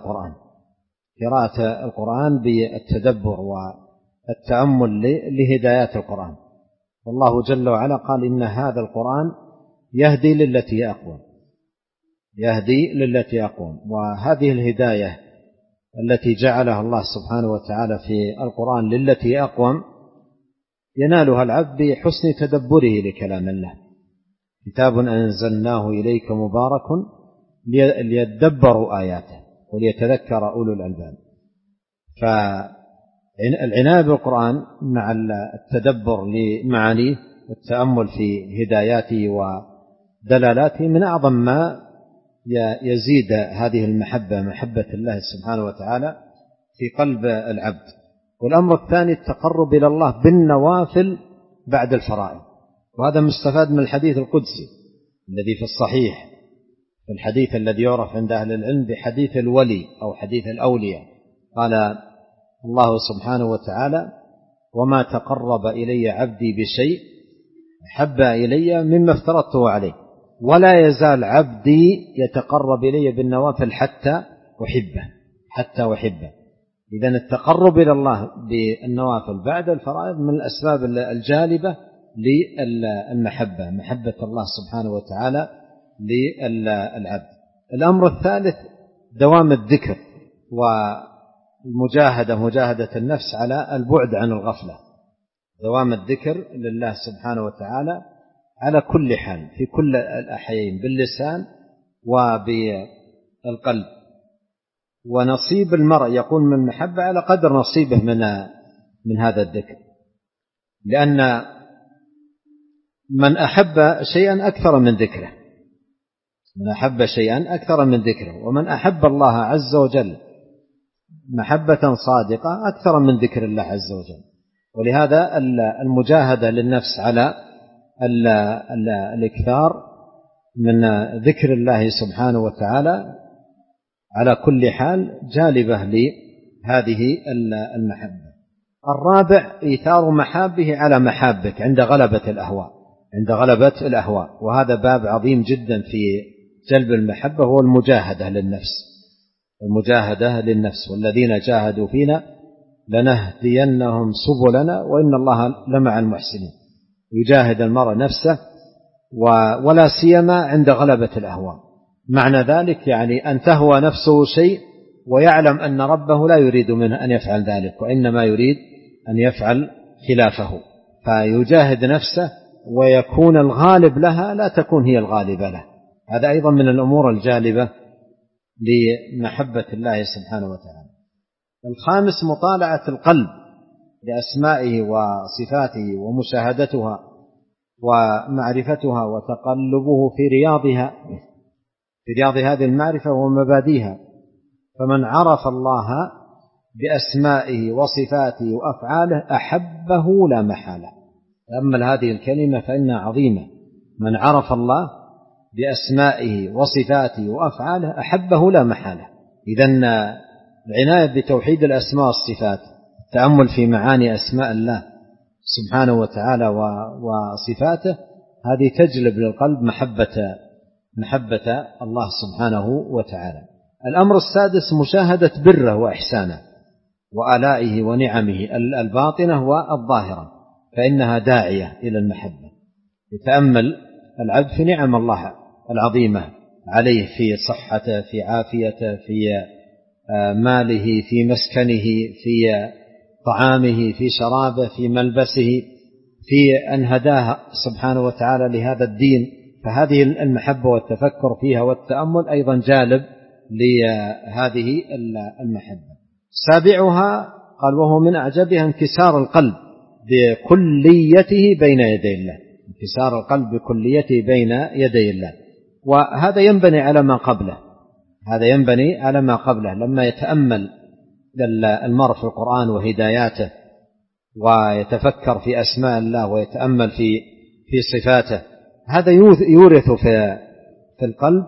القرآن بالتدبر والتأمل لهدايات القرآن. والله جل وعلا قال: إن هذا القرآن يهدي للتي أقوم. وهذه الهداية التي جعلها الله سبحانه وتعالى في القرآن للتي أقوم ينالها العبد بحسن تدبره لكلام الله. كتاب أنزلناه إليك مبارك ليدبروا آياته وليتذكر أولو الألباب. فالعناية بالقرآن مع التدبر لمعانيه والتأمل في هداياته ودلالاته من أعظم ما يزيد هذه المحبة، محبة الله سبحانه وتعالى في قلب العبد. والأمر الثاني التقرب إلى الله بالنوافل بعد الفرائض، وهذا مستفاد من الحديث القدسي الذي في الصحيح، في الحديث الذي يعرف عند أهل العلم بحديث الولي أو حديث الأولياء. قال الله سبحانه وتعالى: وما تقرب إلي عبدي بشيء أحب إلي مما افترضته عليه، ولا يزال عبدي يتقرب إلي بالنوافل حتى أحبه. إذن التقرب إلى الله بالنوافل بعد الفرائض من الأسباب الجالبة للمحبة، محبة الله سبحانه وتعالى للعبد. الأمر الثالث دوام الذكر والمجاهدة، مجاهدة النفس على البعد عن الغفلة، دوام الذكر لله سبحانه وتعالى على كل حال في كل الأحيان باللسان وبالقلب. ونصيب المرء يكون من المحبة على قدر نصيبه من هذا الذكر، لأن من أحب شيئا أكثر من ذكره، ومن أحب الله عز وجل محبة صادقة أكثر من ذكر الله عز وجل. ولهذا المجاهدة للنفس على الإكثار من ذكر الله سبحانه وتعالى على كل حال جالبة لهذه المحبة. الرابع إيثار محابه على محابك عند غلبة الأهواء، وهذا باب عظيم جدا في جلب المحبة، هو المجاهدة للنفس. والذين جاهدوا فينا لنهدينهم سبلنا وإن الله لمع المحسنين. يجاهد المرء نفسه ولا سيما عند غلبة الأهواء. معنى ذلك يعني أن تهوى نفسه شيء ويعلم أن ربه لا يريد منه أن يفعل ذلك، وإنما يريد أن يفعل خلافه، فيجاهد نفسه ويكون الغالب لها لا تكون هي الغالبة له. هذا أيضا من الأمور الجالبة لمحبة الله سبحانه وتعالى. الخامس مطالعة القلب لأسمائه وصفاته ومشاهدتها ومعرفتها وتقلبه في رياض هذه المعرفة ومباديها. فمن عرف الله بأسمائه وصفاته وأفعاله أحبه لا محالة. تأمل هذه الكلمة فإنها عظيمة. من عرف الله بأسمائه وصفاته وأفعاله أحبه لا محالة. إذن العناية بتوحيد الأسماء والصفات، التأمل في معاني أسماء الله سبحانه وتعالى وصفاته، هذه تجلب للقلب محبة الله سبحانه وتعالى. الأمر السادس مشاهدة بره وإحسانه وآلائه ونعمه الباطنة والظاهرة، فإنها داعية إلى المحبة. يتأمل العبد في نعم الله العظيمة عليه، في صحته، في عافيته، في ماله، في مسكنه، في طعامه، في شرابه، في ملبسه، في أن هداه سبحانه وتعالى لهذا الدين. فهذه المحبة والتفكر فيها والتأمل أيضا جالب لهذه المحبة. سابعها قال وهو من أعجبها انكسار القلب بكليته بين يدي الله، انكسار القلب بكليته بين يدي الله. وهذا ينبني على ما قبله، لما يتأمل المرء في القرآن وهداياته ويتفكر في أسماء الله ويتأمل في صفاته، هذا يورث في القلب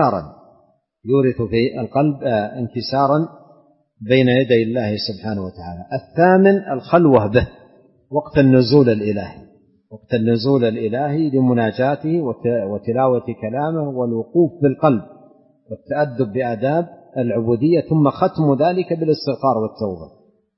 انكسارا بين يدي الله سبحانه وتعالى. الثامن الخلوة به وقت النزول الإلهي لمناجاته وتلاوة كلامه والوقوف بالقلب والتأدب بآداب العبودية، ثم ختم ذلك بالاستغفار والتوبة.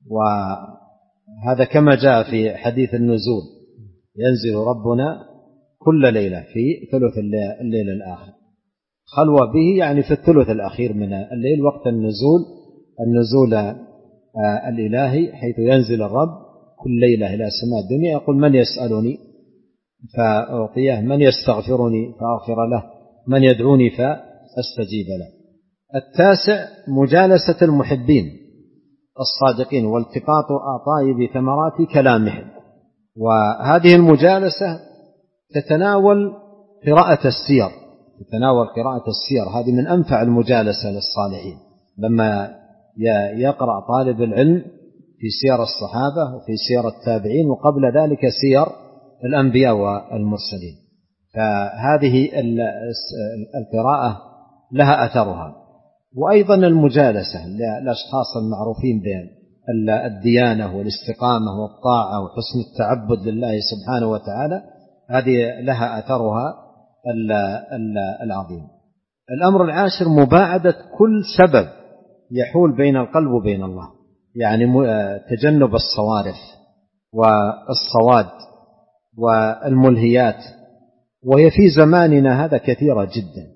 وهذا كما جاء في حديث النزول: ينزل ربنا كل ليلة في ثلث الليل الآخر. خلوة به يعني في الثلث الأخير من الليل، وقت النزول الإلهي، حيث ينزل الرب كل ليلة إلى سماء الدنيا، يقول: من يسألني فأعطيه، من يستغفرني فأغفر له، من يدعوني فأستجيب له. التاسع مجالسة المحبين الصادقين والتقاط طيب ثمرات كلامهم. وهذه المجالسة تتناول قراءة السير، هذه من أنفع المجالسة للصالحين، لما يقرأ طالب العلم في سير الصحابة وفي سير التابعين، وقبل ذلك سير الأنبياء والمرسلين، فهذه القراءة لها أثرها. وأيضا المجالسة للأشخاص المعروفين الديانة والاستقامة والطاعة وحسن التعبد لله سبحانه وتعالى، هذه لها أثرها العظيم. الأمر العاشر مباعدة كل سبب يحول بين القلب وبين الله، يعني تجنب الصوارف والصواد والملهيات، وهي في زماننا هذا كثيرة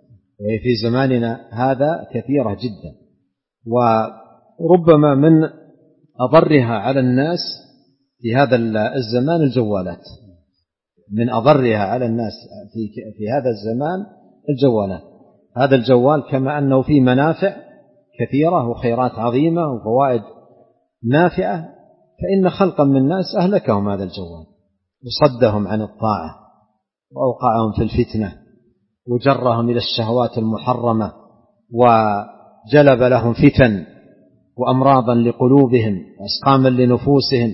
جدا، وربما من أضرها على الناس في هذا الزمان الجوالات، في هذا الزمان الجوالات. هذا الجوال كما أنه فيه منافع كثيرة وخيرات عظيمة وفوائد نافعة، فإن خلقا من الناس أهلكهم هذا الجوال وصدهم عن الطاعة وأوقعهم في الفتنة وجرهم إلى الشهوات المحرمة وجلب لهم فتن وأمراضا لقلوبهم وأسقاما لنفوسهم.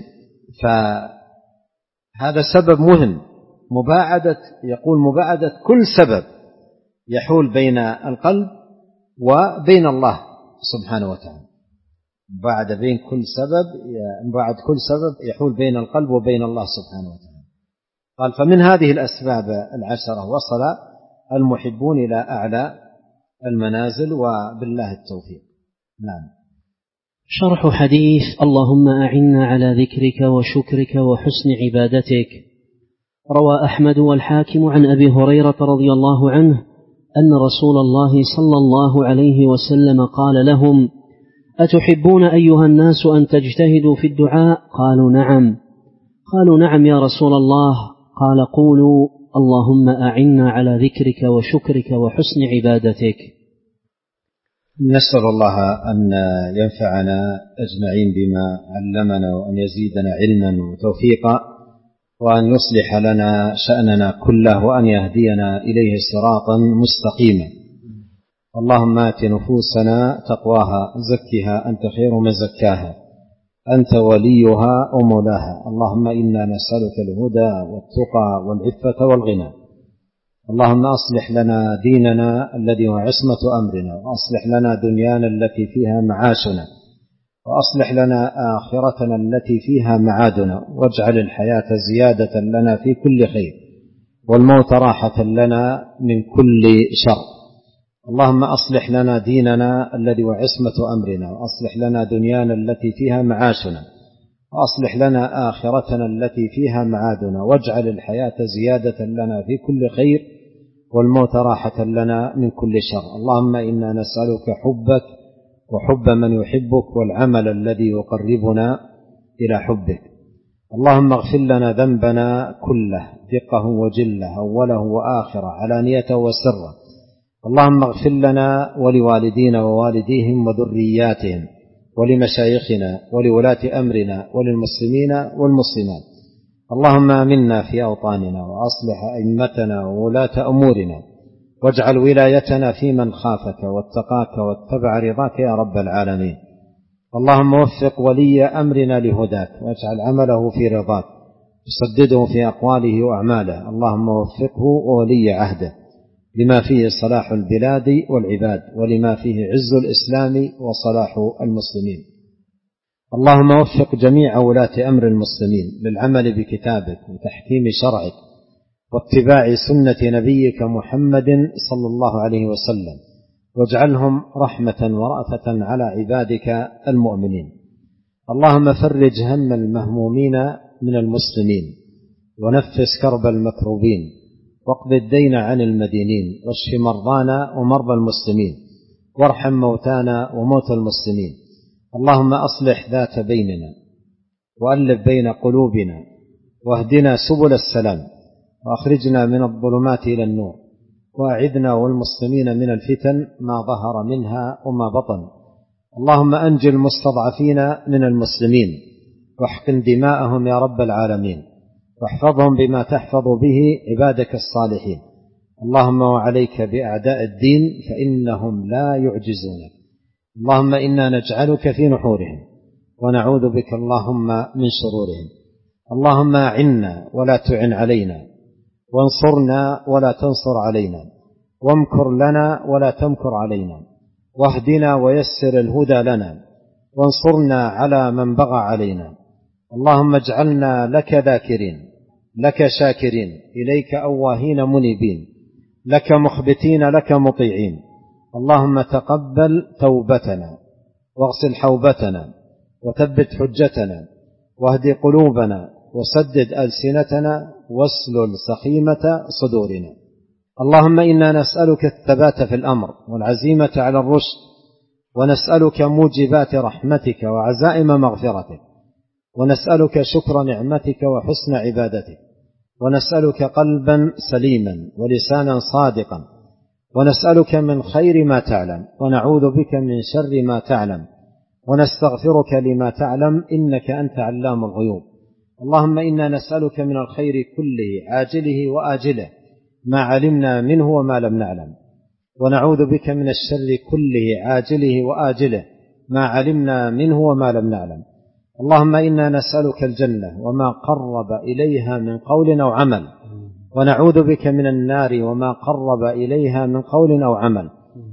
فهذا سبب مهم، مباعدة كل سبب يحول بين القلب وبين الله سبحانه وتعالى. بعد كل سبب يحول بين القلب وبين الله سبحانه وتعالى. قال فمن هذه الأسباب العشرة وصل المحبون إلى أعلى المنازل، وبالله التوفيق. نعم. شرح حديث اللهم أعنا على ذكرك وشكرك وحسن عبادتك. روى أحمد والحاكم عن أبي هريرة رضي الله عنه أن رسول الله صلى الله عليه وسلم قال لهم: أتحبون أيها الناس أن تجتهدوا في الدعاء؟ قالوا نعم يا رسول الله. قال: قولوا اللهم أعنا على ذكرك وشكرك وحسن عبادتك. نسأل الله أن ينفعنا أجمعين بما علمنا، وأن يزيدنا علما وتوفيقا، وأن يصلح لنا شأننا كله، وأن يهدينا إليه صراطا مستقيما. اللهم آت نفوسنا تقواها، زكها أنت خير من زكاها، أنت وليها ومولاها. اللهم إنا نسألك الهدى والتقى والعفة والغنى. اللهم أصلح لنا ديننا الذي هو عصمة أمرنا، وأصلح لنا دنيانا التي فيها معاشنا، وأصلح لنا آخرتنا التي فيها معادنا، واجعل الحياة زيادة لنا في كل خير، والموت راحة لنا من كل شر. اللهم أصلح لنا ديننا الذي هو عصمة أمرنا، وأصلح لنا دنيانا التي فيها معاشنا، وأصلح لنا آخرتنا التي فيها معادنا، واجعل الحياة زيادة لنا في كل خير، والموت راحة لنا من كل شر. اللهم إنا نسألك حبك وحب من يحبك، والعمل الذي يقربنا إلى حبك. اللهم اغفر لنا ذنبنا كله، دقه وجله، أوله وآخره، علانيته وسره. اللهم اغفر لنا ولوالدينا ووالديهم وذرياتهم، ولمشايخنا ولولاة أمرنا، وللمسلمين والمسلمات. اللهم آمنا في أوطاننا، وأصلح أئمتنا وولاة أمورنا، واجعل ولايتنا في من خافك واتقاك واتبع رضاك يا رب العالمين. اللهم وفق ولي أمرنا لهداك، واجعل عمله في رضاك، وسدده في أقواله وأعماله. اللهم وفقه وولي عهده لما فيه صلاح البلاد والعباد، ولما فيه عز الإسلام وصلاح المسلمين. اللهم وفق جميع ولاة أمر المسلمين للعمل بكتابك وتحكيم شرعك واتباع سنة نبيك محمد صلى الله عليه وسلم، واجعلهم رحمة ورأفة على عبادك المؤمنين. اللهم فرج هم المهمومين من المسلمين، ونفس كرب المكروبين، واقض الدين عن المدينين، واشف مرضانا ومرضى المسلمين، وارحم موتانا وموتى المسلمين. اللهم أصلح ذات بيننا، وألف بين قلوبنا، واهدنا سبل السلام، وأخرجنا من الظلمات إلى النور، وأعذنا والمسلمين من الفتن ما ظهر منها وما بطن. اللهم أنجِ المستضعفين من المسلمين، واحقن دماءهم يا رب العالمين، واحفظهم بما تحفظ به عبادك الصالحين. اللهم وعليك بأعداء الدين فإنهم لا يعجزونك. اللهم إنا نجعلك في نحورهم، ونعوذ بك اللهم من شرورهم. اللهم أعنا ولا تعن علينا، وانصرنا ولا تنصر علينا، وامكر لنا ولا تمكر علينا، واهدنا ويسر الهدى لنا، وانصرنا على من بغى علينا. اللهم اجعلنا لك ذاكرين، لك شاكرين، إليك أواهين منيبين، لك مخبتين، لك مطيعين. اللهم تقبل توبتنا، واغسل حوبتنا، وثبت حجتنا، واهد قلوبنا، وسدد ألسنتنا، واسلل سخيمة صدورنا. اللهم إنا نسألك الثبات في الأمر والعزيمة على الرشد، ونسألك موجبات رحمتك وعزائم مغفرتك، ونسألك شكر نعمتك وحسن عبادتك، ونسألك قلبا سليما ولسانا صادقا، ونسألك من خير ما تعلم، ونعوذ بك من شر ما تعلم، ونستغفرك لما تعلم، إنك أنت علام الغيوب. اللهم إنا نسألك من الخير كله عاجله وآجله ما علمنا منه وما لم نعلم، ونعوذ بك من الشر كله عاجله وآجله ما علمنا منه وما لم نعلم. اللهم إنا نسألك الجنة وما قرب إليها من قول أو عمل، ونعوذ بك من النار وما قرب إليها من قول أو عمل،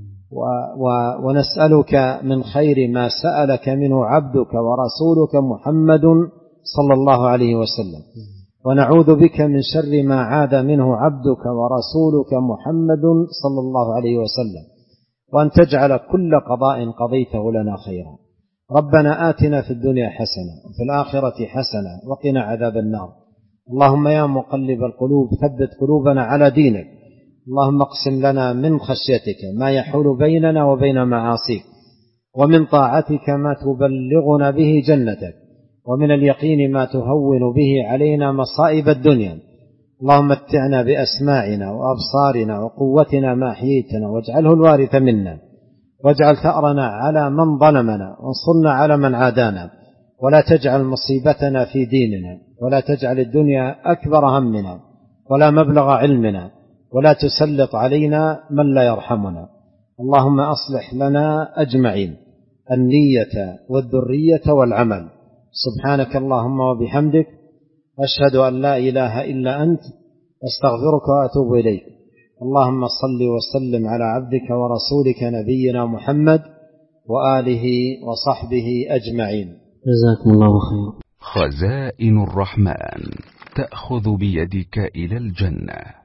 ونسألك من خير ما سألك منه عبدك ورسولك محمد صلى الله عليه وسلم، ونعوذ بك من شر ما عاد منه عبدك ورسولك محمد صلى الله عليه وسلم، وأن تجعل كل قضاء قضيته لنا خيرا. ربنا آتنا في الدنيا حسنة وفي الآخرة حسنة وقنا عذاب النار. اللهم يا مقلب القلوب ثبت قلوبنا على دينك. اللهم اقسم لنا من خشيتك ما يحول بيننا وبين معاصيك، ومن طاعتك ما تبلغنا به جنتك، ومن اليقين ما تهون به علينا مصائب الدنيا. اللهم متعنا بأسماعنا وأبصارنا وقوتنا ما أحييتنا، واجعله الوارث منا، واجعل ثأرنا على من ظلمنا، وانصرنا على من عادانا، ولا تجعل مصيبتنا في ديننا، ولا تجعل الدنيا أكبر همنا ولا مبلغ علمنا، ولا تسلط علينا من لا يرحمنا. اللهم أصلح لنا أجمعين النية والذرية والعمل. سبحانك اللهم وبحمدك، أشهد أن لا إله إلا أنت، أستغفرك وأتوب إليك. اللهم صل وسلم على عبدك ورسولك نبينا محمد وآله وصحبه أجمعين. جزاكم الله خيرا. خزائن الرحمن تأخذ بيدك إلى الجنة.